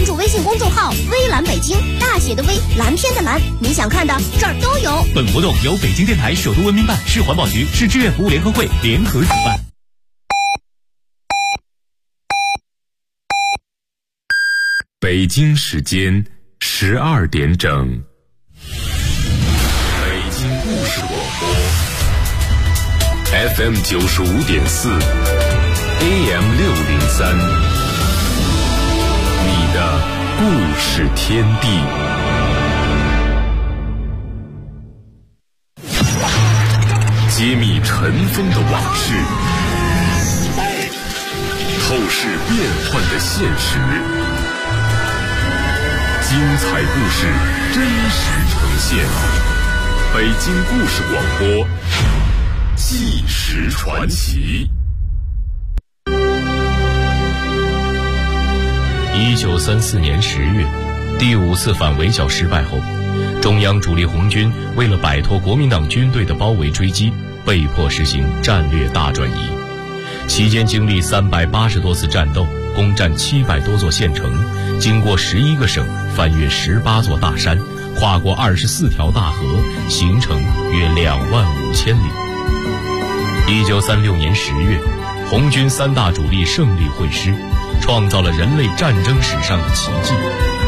注微信公众号微蓝北京，大写的微，蓝天的蓝，你想看的这儿都有。 本活动由北京电台首都文明办、市环保局、市志愿服务联合会联合主办。 北京时间12点整，北京故事广播 FM 95.4 AM 603，你的故事天地。揭秘尘封的往事，透视变幻的现实，精彩故事真实呈现。北京故事广播，纪实传奇。 1934年10月，第5次反围剿失败后，中央主力红军为了摆脱国民党军队的包围追击，被迫实行战略大转移。期间经历380多次战斗，攻占700多座县城，经过11个省，翻越18座大山，跨过24条大河，行程约25000里。1936年10月，红军3大主力胜利会师，创造了人类战争史上的奇迹，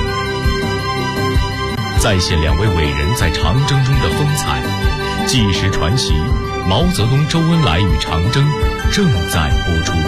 再现2位伟人在长征中的风采。纪实传奇，毛泽东、周恩来与长征正在播出。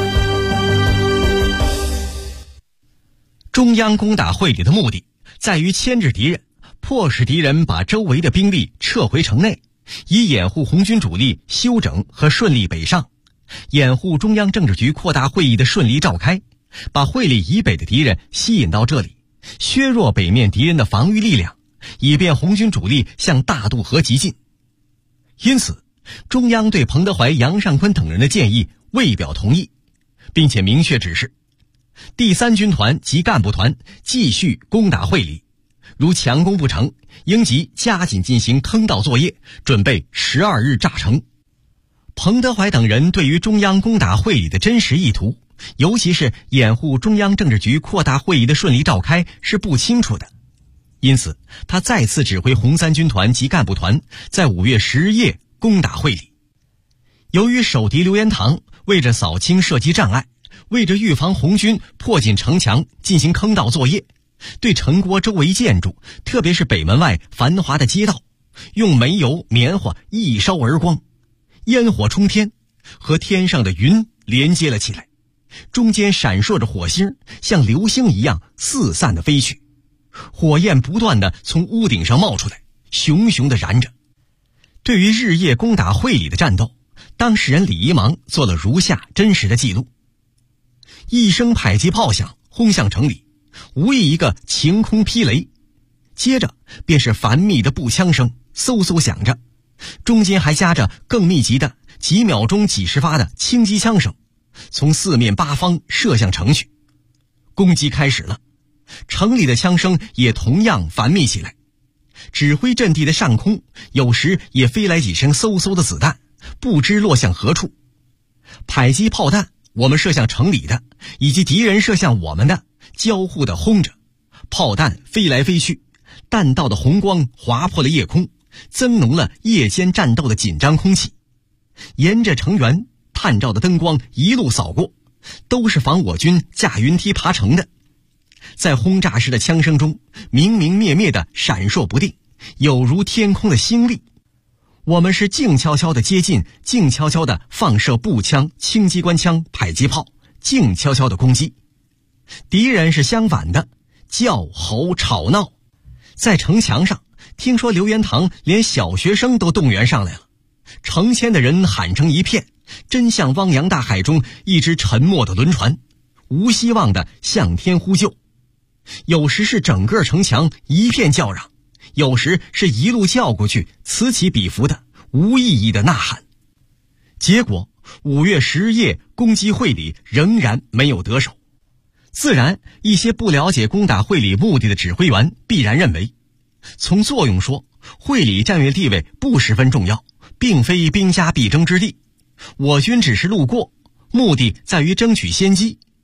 中央攻打会理的目的在于牵制敌人，迫使敌人把周围的兵力撤回城内，以掩护红军主力休整和顺利北上，掩护中央政治局扩大会议的顺利召开，把会理以北的敌人吸引到这里，削弱北面敌人的防御力量，以便红军主力向大渡河急进。因此，中央对彭德怀、杨尚昆等人的建议未表同意，并且明确指示第3军团及干部团继续攻打会理，如强攻不成，应即加紧进行坑道作业，准备12日炸城。彭德怀等人对于中央攻打会理的真实意图，尤其是掩护中央政治局扩大会议的顺利召开是不清楚的，因此他再次指挥红3军团及干部团在5月10日夜攻打会理。由于守敌刘延堂为着扫清设计障碍，为着预防红军迫近城墙进行坑道作业，对城郭周围建筑，特别是北门外繁华的街道，用煤油、棉花一烧而光，烟火冲天，和天上的云连接了起来，中间闪烁着火星，像流星一样四散地飞去，火焰不断地从屋顶上冒出来，熊熊地燃着。对于日夜攻打会理的战斗，当事人李一芒做了如下真实的记录：一声迫击炮响，轰向城里，无异一个晴空霹雷，接着便是繁密的步枪声嗖嗖响着，中间还夹着更密集的几秒钟几十发的轻机枪声，从4面8方射向城去。攻击开始了，城里的枪声也同样繁密起来，指挥阵地的上空有时也飞来几声嗖嗖的子弹，不知落向何处。迫击炮弹我们射向城里的，以及敌人射向我们的，交互的轰着，炮弹飞来飞去，弹道的红光划破了夜空，增浓了夜间战斗的紧张空气。沿着城垣探照的灯光一路扫过，都是防我军架云梯爬城的，在轰炸时的枪声中明明灭灭的闪烁不定，有如天空的星粒。我们是静悄悄地接近，静悄悄地放射步枪、轻机关枪、迫击炮，静悄悄地攻击。敌人是相反的，叫吼吵闹。在城墙上，听说刘延堂连小学生都动员上来了，成千的人喊成一片，真像汪洋大海中一只沉没的轮船，无希望地向天呼救。有时是整个城墙一片叫嚷，有时是一路叫过去，此起彼伏的无意义的呐喊。结果5月10日夜攻击会理仍然没有得手。自然一些不了解攻打会理目的的指挥员必然认为，从作用说，会理战略地位不十分重要，并非兵家必争之地，我军只是路过，目的在于争取先机。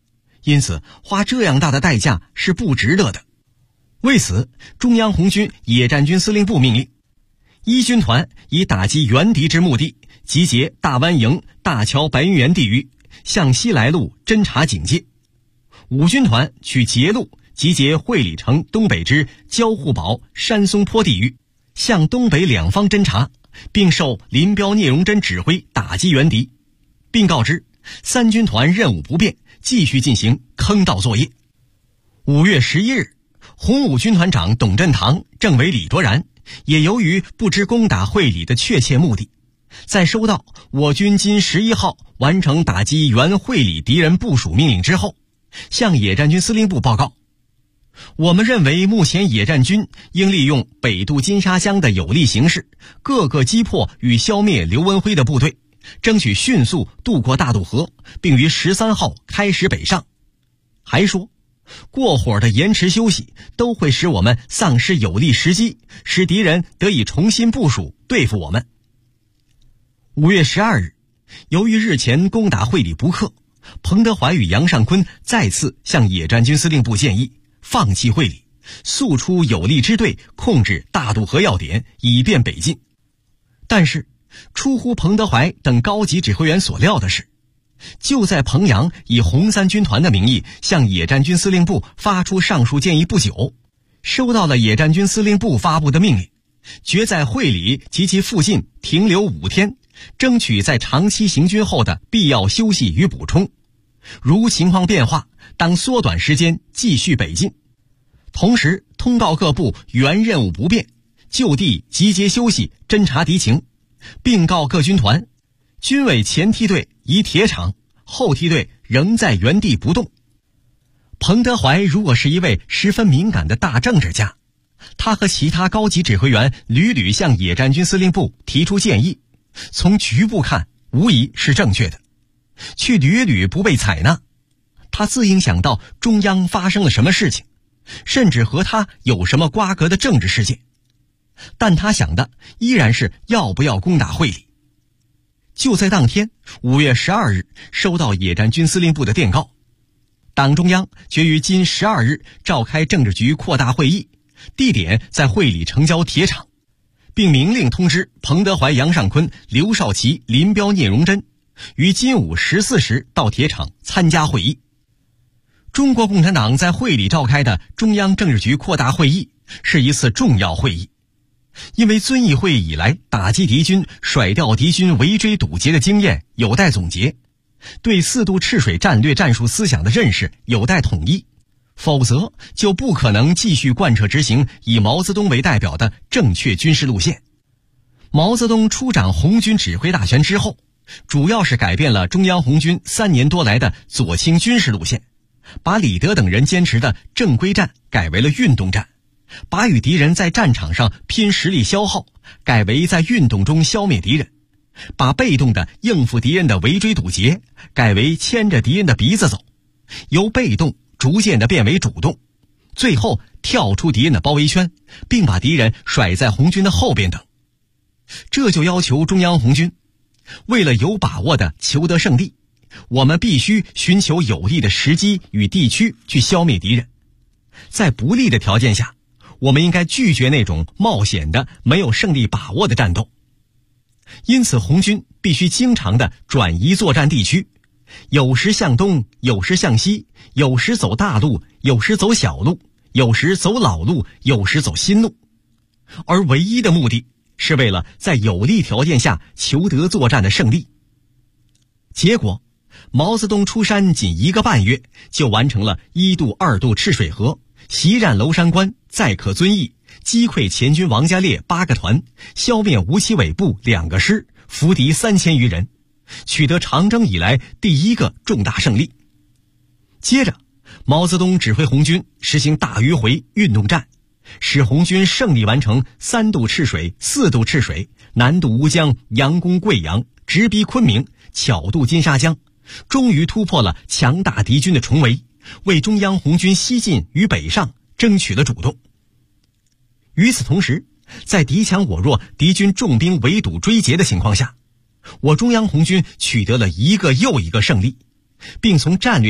因此花这样大的代价是不值得的。为此，中央红军野战军司令部命令一军团以打击原敌之目的，集结大湾营、大桥白云园地域，向西来路侦察警戒。五军团取捷路，集结会理城东北之交互堡、山松坡地域，向东北两方侦察，并受林彪、聂荣臻指挥打击原敌，并告知三军团任务不变，继续进行坑道作业。5月11日，红五军团长董振堂、政委李卓然也由于不知攻打会理的确切目的，在收到我军今11号完成打击原会理敌人部署命令之后，向野战军司令部报告，我们认为目前野战军应利用北渡金沙江的有利形势，各个击破与消灭刘文辉的部队，争取迅速渡过大渡河，并于13号开始北上。还说过火的延迟休息都会使我们丧失有利时机，使敌人得以重新部署对付我们。5月12日，由于日前攻打会理不克，彭德怀与杨尚昆再次向野战军司令部建议放弃会理，速出有利支队控制大渡河要点，以便北进。但是出乎彭德怀等高级指挥员所料的是，就在彭阳以红三军团的名义向野战军司令部发出上述建议不久，收到了野战军司令部发布的命令，决在会理及其附近停留5天，争取在长期行军后的必要休息与补充，如情况变化，当缩短时间继续北进。同时通告各部原任务不变，就地集结休息，侦察敌情，并告各军团，军委前梯队移铁场，后梯队仍在原地不动。彭德怀如果是一位十分敏感的大政治家，他和其他高级指挥员屡屡向野战军司令部提出建议，从局部看无疑是正确的，却屡屡不被采纳。他自应想到中央发生了什么事情，甚至和他有什么瓜葛的政治事件，但他想的依然是要不要攻打会理。就在当天5月12日收到野战军司令部的电告，党中央决于今12日召开政治局扩大会议，地点在会理城郊铁场，并明令通知彭德怀、杨尚昆、刘少奇、林彪、聂荣臻于今午14时到铁场参加会议。中国共产党在会理召开的中央政治局扩大会议是一次重要会议，因为遵义会议以来打击敌军、甩掉敌军围追堵截的经验有待总结，对4渡赤水战略战术思想的认识有待统一，否则就不可能继续贯彻执行以毛泽东为代表的正确军事路线。毛泽东出掌红军指挥大权之后，主要是改变了中央红军3年多来的左倾军事路线，把李德等人坚持的正规战改为了运动战，把与敌人在战场上拼实力消耗改为在运动中消灭敌人，把被动的应付敌人的围追堵截改为牵着敌人的鼻子走，由被动逐渐的变为主动，最后跳出敌人的包围圈，并把敌人甩在红军的后边等。这就要求中央红军为了有把握的求得胜利，我们必须寻求有利的时机与地区去消灭敌人，在不利的条件下，我们应该拒绝那种冒险的没有胜利把握的战斗。因此红军必须经常的转移作战地区，有时向东，有时向西，有时走大路，有时走小路，有时走老路，有时走新路，而唯一的目的是为了在有利条件下求得作战的胜利。结果毛泽东出山仅1个半月，就完成了1渡2渡赤水河，袭占娄山关，再克遵义，击溃前军王家烈8个团，消灭吴奇伟部2个师，俘敌3000余人，取得长征以来第1个重大胜利。接着毛泽东指挥红军实行大迂回运动战，使红军胜利完成3渡赤水、4渡赤水，南渡乌江，佯攻贵阳，直逼昆明，巧渡金沙江，终于突破了强大敌军的重围，为中央红军西进与北上争取了主动。与此同时，在敌强我弱、敌军重兵围堵追截的情况下，我中央红军取得了一个又一个胜利，并从战略上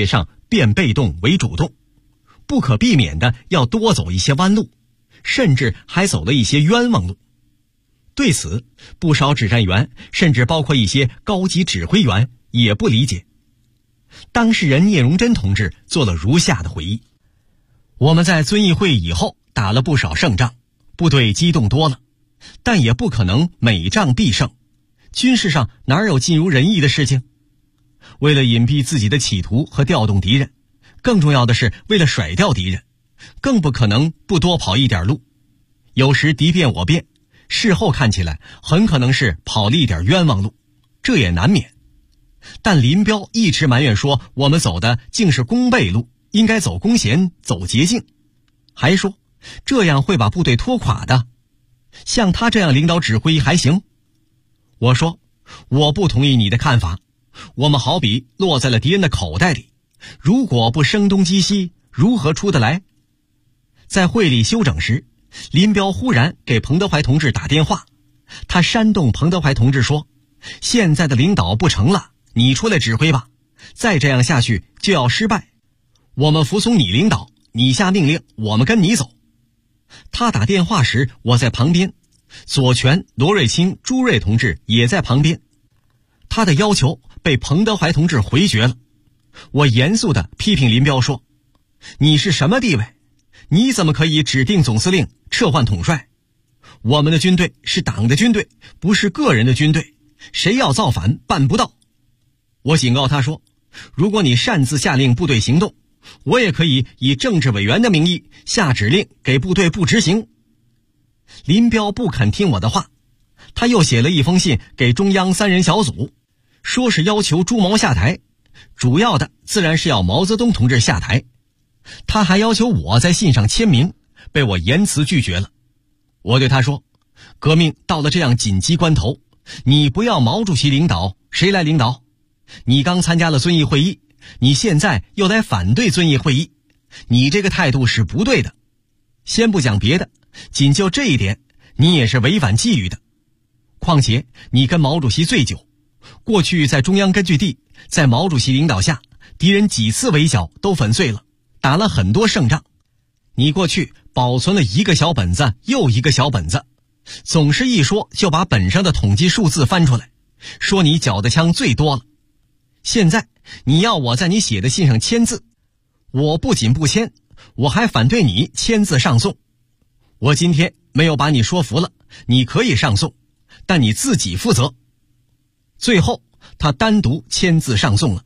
变被动为主动，不可避免的要多走一些弯路，甚至还走了一些冤枉路。对此，不少指战员，甚至包括一些高级指挥员也不理解。当事人聂荣臻同志做了如下的回忆：我们在遵义会以后打了不少胜仗，部队机动多了，但也不可能每仗必胜，军事上哪有尽如人意的事情？为了隐蔽自己的企图和调动敌人，更重要的是为了甩掉敌人，更不可能不多跑一点路。有时敌变我变，事后看起来很可能是跑了一点冤枉路，这也难免。但林彪一直埋怨说我们走的竟是攻背路，应该走弓弦，走捷径，还说这样会把部队拖垮的。像他这样领导指挥还行？我说我不同意你的看法，我们好比落在了敌人的口袋里，如果不声东击西，如何出得来？在会里休整时，林彪忽然给彭德怀同志打电话，他煽动彭德怀同志说，现在的领导不成了，你出来指挥吧，再这样下去就要失败，我们服从你领导，你下命令，我们跟你走。他打电话时我在旁边，左权、罗瑞卿、朱瑞同志也在旁边。他的要求被彭德怀同志回绝了。我严肃地批评林彪说，你是什么地位？你怎么可以指定总司令，撤换统帅？我们的军队是党的军队，不是个人的军队，谁要造反办不到。我警告他说，如果你擅自下令部队行动，我也可以以政治委员的名义下指令给部队不执行。林彪不肯听我的话，他又写了一封信给中央3人小组，说是要求朱毛下台，主要的自然是要毛泽东同志下台。他还要求我在信上签名，被我严词拒绝了。我对他说，革命到了这样紧急关头，你不要毛主席领导，谁来领导？你刚参加了遵义会议，你现在又来反对遵义会议，你这个态度是不对的。先不讲别的，仅就这一点，你也是违反纪律的。况且你跟毛主席醉酒，过去在中央根据地，在毛主席领导下，敌人几次围剿都粉碎了，打了很多胜仗。你过去保存了一个小本子又一个小本子，总是一说就把本上的统计数字翻出来，说你缴的枪最多了。现在你要我在你写的信上签字，我不仅不签，我还反对你签字上送。我今天没有把你说服了，你可以上送，但你自己负责。最后他单独签字上送了。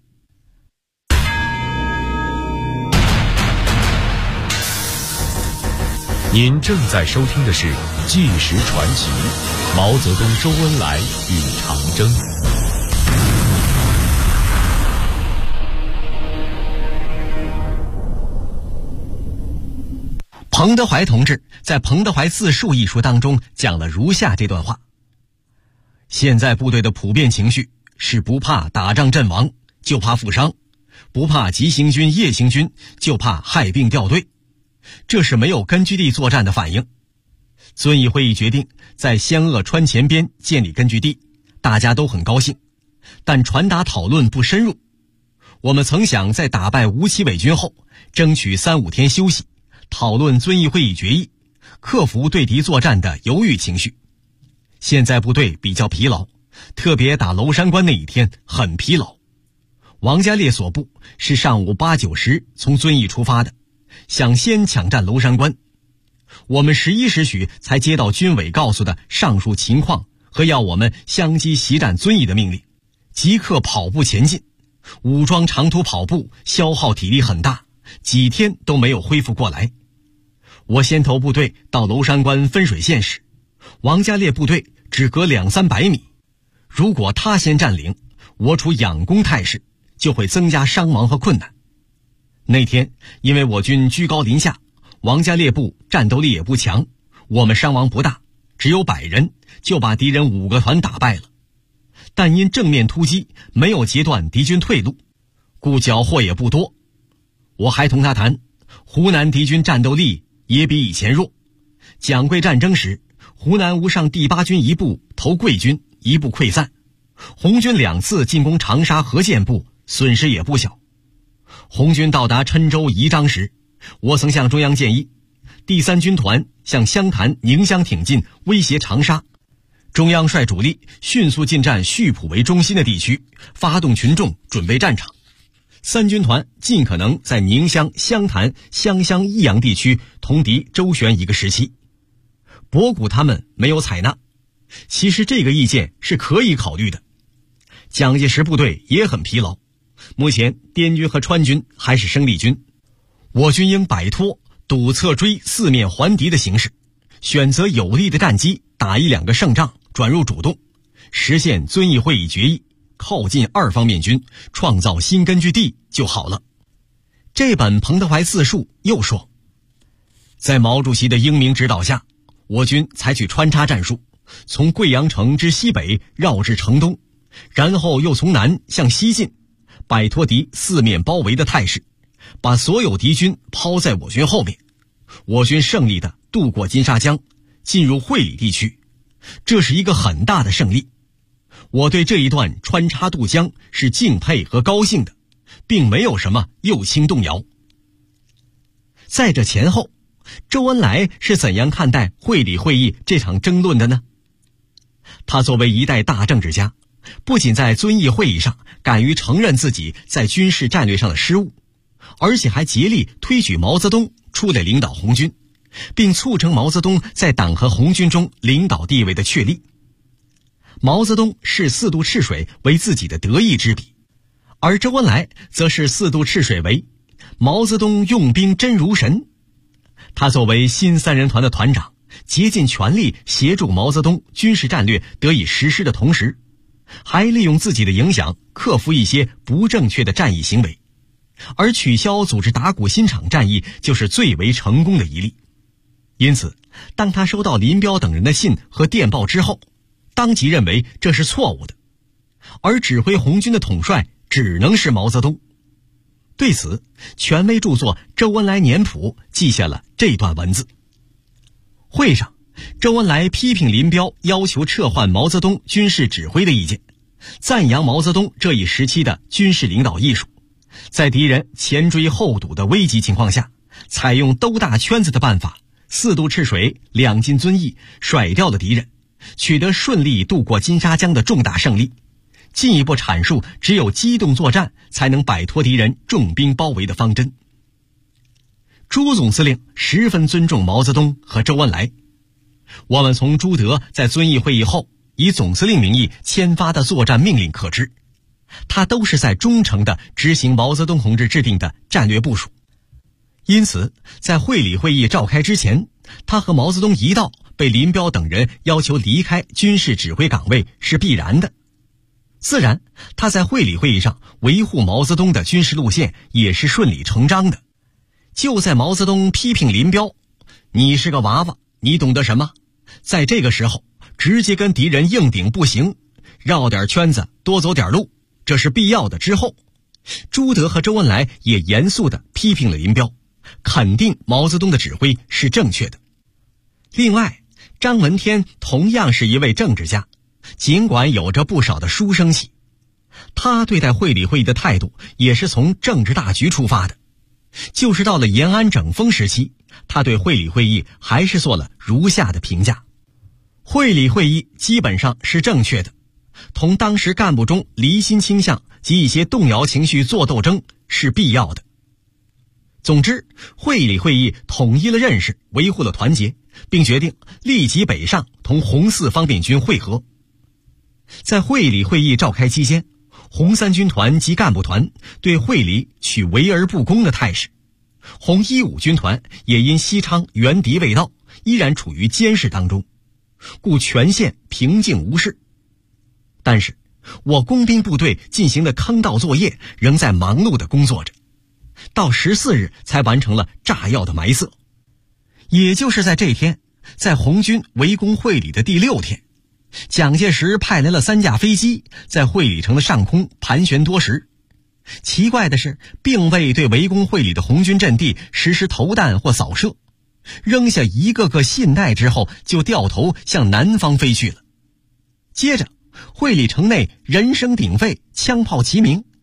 您正在收听的是《纪实传奇》，毛泽东、周恩来与长征。 彭德怀同志在《彭德怀自述》一书当中讲了如下这段话：现在部队的普遍情绪是不怕打仗阵亡，就怕负伤；不怕急行军夜行军，就怕害病掉队。这是没有根据地作战的反应。遵义会议决定在湘鄂川黔边建立根据地，大家都很高兴，但传达讨论不深入。我们曾想在打败吴奇伟军后，争取3-5天休息，讨论遵义会议决议，克服对敌作战的犹豫情绪。现在部队比较疲劳，特别打娄山关那一天很疲劳。王家烈所部是上午8、9时从遵义出发的，想先抢占娄山关。我们11时许才接到军委告诉的上述情况和要我们相机袭占遵义的命令，即刻跑步前进。武装长途跑步消耗体力很大，几天都没有恢复过来。我先头部队到娄山关分水线时，王家烈部队只隔200-300米，如果他先占领，我处仰攻态势，就会增加伤亡和困难。那天因为我军居高临下，王家烈部战斗力也不强，我们伤亡不大，只有100人，就把敌人5个团打败了。但因正面突击没有截断敌军退路，故缴获也不多。我还同他谈，湖南敌军战斗力也比以前弱。蒋桂战争时，湖南无上第8军一部投桂军，一部溃散，红军2次进攻长沙河间部，损失也不小。 红军到达郴州宜章时，我曾向中央建议，第3军团向湘潭、宁乡挺进，威胁长沙。中央率主力迅速进占溆浦为中心的地区，发动群众准备战场。3军团尽可能在宁乡、湘潭、湘乡、益阳地区同敌周旋一个时期。博古他们没有采纳，其实这个意见是可以考虑的。蒋介石部队也很疲劳，目前滇军和川军还是生力军，我军应摆脱堵侧追、四面还敌的形势，选择有利的战机，打1-2个胜仗，转入主动，实现遵义会议决议，靠近2方面军，创造新根据地就好了。这本彭德怀自述又说，在毛主席的英明指导下，我军采取穿插战术，从贵阳城之西北绕至城东，然后又从南向西进，摆脱敌四面包围的态势，把所有敌军抛在我军后面。我军胜利地渡过金沙江，进入会理地区，这是一个很大的胜利。我对这一段穿插渡江是敬佩和高兴的，并没有什么右倾动摇。在这前后，周恩来是怎样看待会理会议这场争论的呢？他作为一代大政治家，不仅在遵义会议上敢于承认自己在军事战略上的失误，而且还竭力推举毛泽东出来领导红军，并促成毛泽东在党和红军中领导地位的确立。毛泽东视4渡赤水为自己的得意之笔，而周恩来则视4渡赤水为毛泽东用兵真如神。他作为新3人团的团长，竭尽全力协助毛泽东军事战略得以实施的同时，还利用自己的影响克服一些不正确的战役行为，而取消组织打鼓新场战役就是最为成功的一例。因此，当他收到林彪等人的信和电报之后，当即认为这是错误的，而指挥红军的统帅只能是毛泽东。对此，权威著作《周恩来年谱》记下了这段文字。会上，周恩来批评林彪要求撤换毛泽东军事指挥的意见，赞扬毛泽东这一时期的军事领导艺术，在敌人前追后堵的危急情况下，采用兜大圈子的办法，4渡赤水，2进遵义，甩掉了敌人，取得顺利渡过金沙江的重大胜利，进一步阐述只有机动作战才能摆脱敌人重兵包围的方针。朱总司令十分尊重毛泽东和周恩来。我们从朱德在遵义会议后以总司令名义签发的作战命令可知，他都是在忠诚地执行毛泽东同志制定的战略部署。因此，在会理会议召开之前，他和毛泽东一道被林彪等人要求离开军事指挥岗位是必然的。自然，他在会理会议上维护毛泽东的军事路线也是顺理成章的。就在毛泽东批评林彪，你是个娃娃，你懂得什么？在这个时候，直接跟敌人硬顶不行，绕点圈子，多走点路，这是必要的。之后，朱德和周恩来也严肃地批评了林彪，肯定毛泽东的指挥是正确的。另外，张闻天同样是一位政治家，尽管有着不少的书生气，他对待会理会议的态度也是从政治大局出发的。就是到了延安整风时期，他对会理会议还是做了如下的评价：会理会议基本上是正确的，同当时干部中离心倾向及一些动摇情绪做斗争是必要的。总之，会理会议统一了认识，维护了团结，并决定立即北上同红4方面军会合。在会理会议召开期间，红3军团及干部团对会理取围而不攻的态势，红15军团也因西昌援敌未到，依然处于监视当中，故全线平静无事。但是，我工兵部队进行的坑道作业仍在忙碌地工作着，到14日才完成了炸药的埋设。也就是在这天，在红军围攻会理的第6天，蒋介石派来了3架飞机，在会理城的上空盘旋多时。奇怪的是，并未对围攻会理的红军阵地实施投弹或扫射，扔下一个个信袋之后，就掉头向南方飞去了。接着，会理城内人声鼎沸，枪炮齐鸣，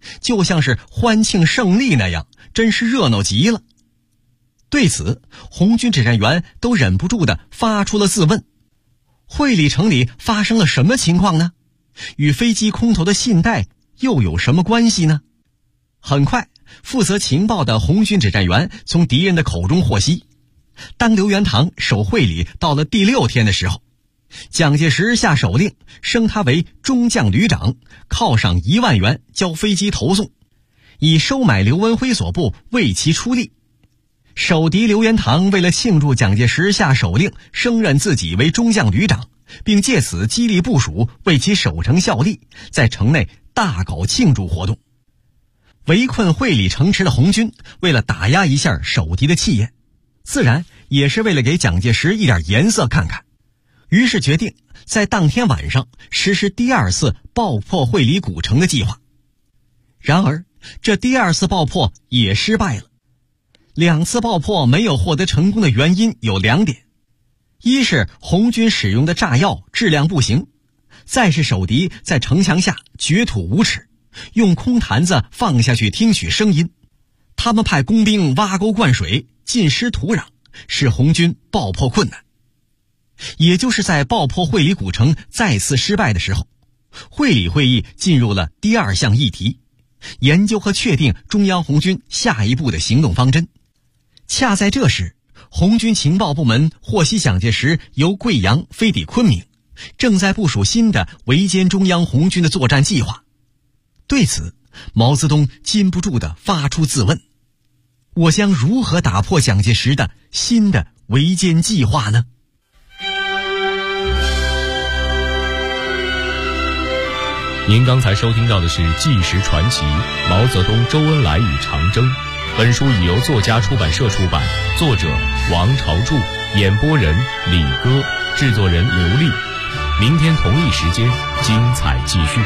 就像是欢庆胜利那样，真是热闹极了。对此，红军指战员都忍不住地发出了自问：会理城里发生了什么情况呢？与飞机空投的信贷又有什么关系呢？很快，负责情报的红军指战员从敌人的口中获悉，当刘元堂守会理到了第6天的时候，蒋介石下手令升他为中将旅长，犒赏1万元交飞机投送，以收买刘文辉所部为其出力。守敌刘元堂为了庆祝蒋介石下手令升任自己为中将旅长，并借此激励部属为其守城效力，在城内大搞庆祝活动。围困会理城池的红军为了打压一下守敌的气焰，自然也是为了给蒋介石一点颜色看看，于是决定在当天晚上实施第2次爆破会理古城的计划。然而这第2次爆破也失败了。2次爆破没有获得成功的原因有2点，一是红军使用的炸药质量不行，再是守敌在城墙下掘土无耻，用空坛子放下去听取声音，他们派工兵挖沟灌水，浸湿土壤，使红军爆破困难。也就是在爆破会理古城再次失败的时候，会理会议进入了第2项议题，研究和确定中央红军下一步的行动方针。恰在这时，红军情报部门获悉蒋介石由贵阳飞抵昆明，正在部署新的围歼中央红军的作战计划。对此，毛泽东禁不住地发出自问：我将如何打破蒋介石的新的围歼计划呢？ 您刚才收听到的是《纪实传奇：毛泽东、周恩来与长征》。本书已由作家出版社出版，作者王朝柱，演播人李歌，制作人刘丽。明天同一时间，精彩继续。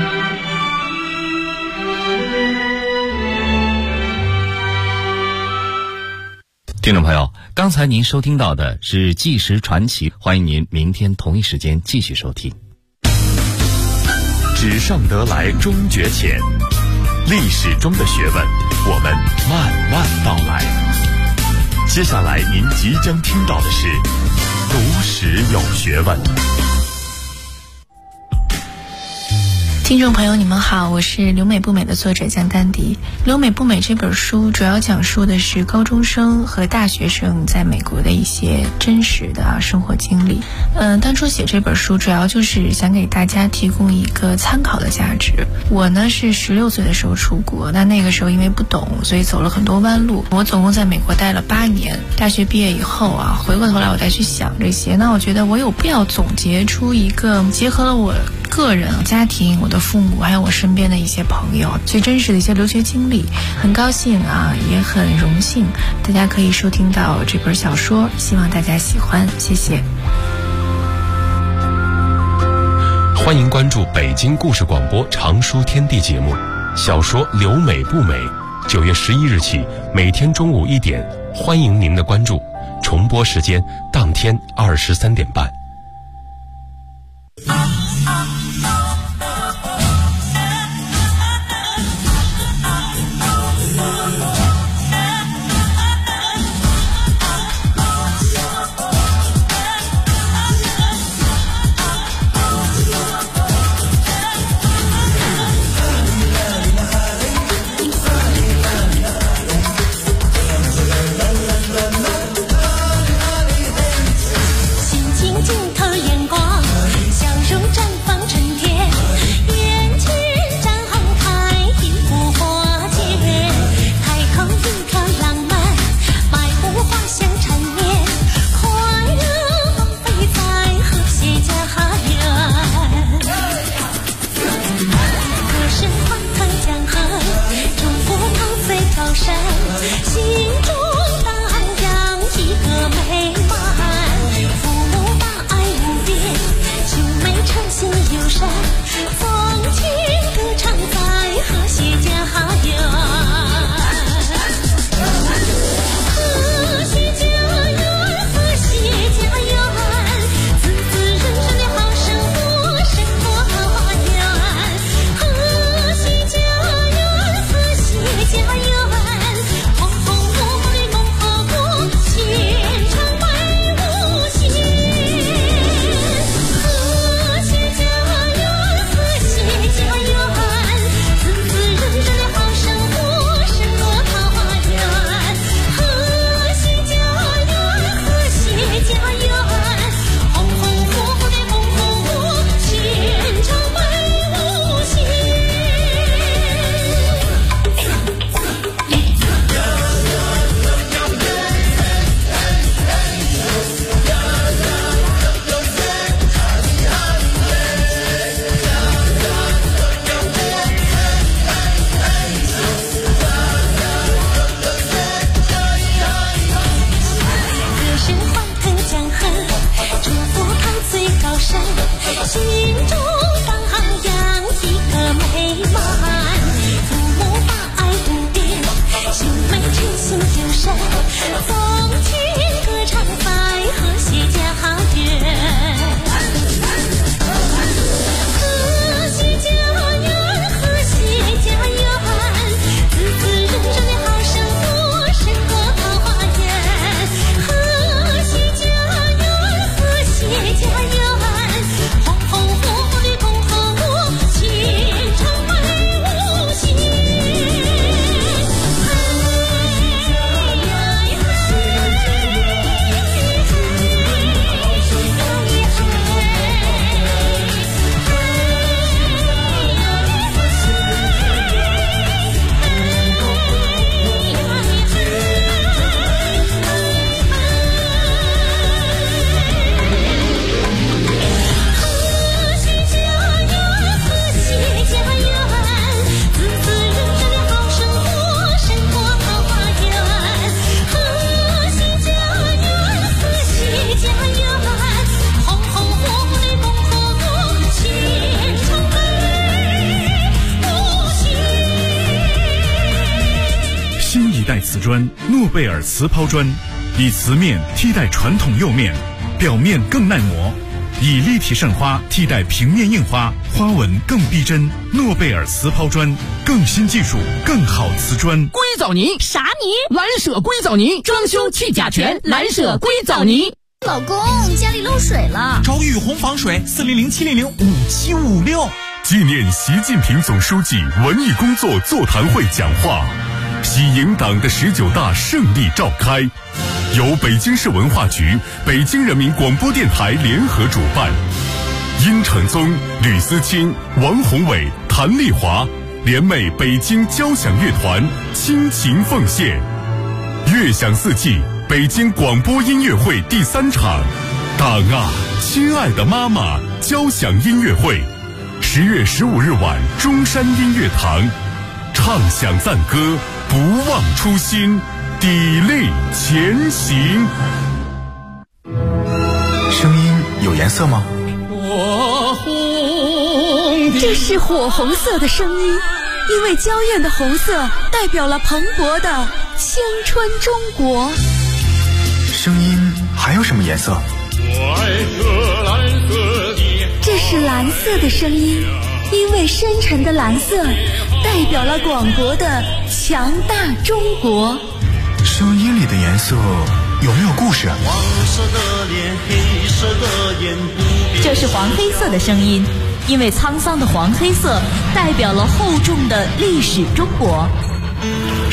听众朋友，刚才您收听到的是《纪实传奇》，欢迎您明天同一时间继续收听。 纸上得来终觉浅，历史中的学问，我们慢慢道来。接下来您即将听到的是读史有学问。 听众朋友你们好，我是留美不美的作者江丹迪。留美不美这本书主要讲述的是高中生和大学生在美国的一些真实的生活经历。当初写这本书主要就是想给大家提供一个参考的价值。我呢是16岁的时候出国，那个时候因为不懂，所以走了很多弯路。我总共在美国待了8年，大学毕业以后回过头来我再去想这些，那我觉得我有必要总结出一个结合了我个人、家庭、我的父母还有我身边的一些朋友最真实的一些留学经历。很高兴也很荣幸大家可以收听到这本小说，希望大家喜欢，谢谢。 欢迎关注北京故事广播长书天地节目，小说留美不美，9月11日起每天中午1点，欢迎您的关注，重播时间当天23点半。 心情砖诺贝尔瓷抛砖，以瓷面替代传统釉面，表面更耐磨，以立体扇花替代平面印花，花纹更逼真。诺贝尔瓷抛砖，更新技术，更好瓷砖。 硅藻泥啥泥？ 蓝舍硅藻泥，装修去甲醛，蓝舍硅藻泥。 老公，家里漏水了， 找雨虹防水，400-700-5756。 纪念习近平总书记文艺工作座谈会讲话，喜迎党的19大胜利召开，由北京市文化局、北京人民广播电台联合主办。殷承宗、吕思清、王宏伟、谭丽华联袂北京交响乐团倾情奉献。乐享四季北京广播音乐会第3场，党啊，亲爱的妈妈交响音乐会，10月15日晚中山音乐堂，唱响赞歌，不忘初心，砥砺前行。 声音有颜色吗？ 这是火红色的声音，因为娇艳的红色代表了蓬勃的青春中国。 声音还有什么颜色？ 这是蓝色的声音，因为深沉的蓝色代表了广博的强大中国。 声音里的颜色有没有故事？ 黄色的脸，黑色的眼， 这是黄黑色的声音，因为沧桑的黄黑色代表了厚重的历史中国。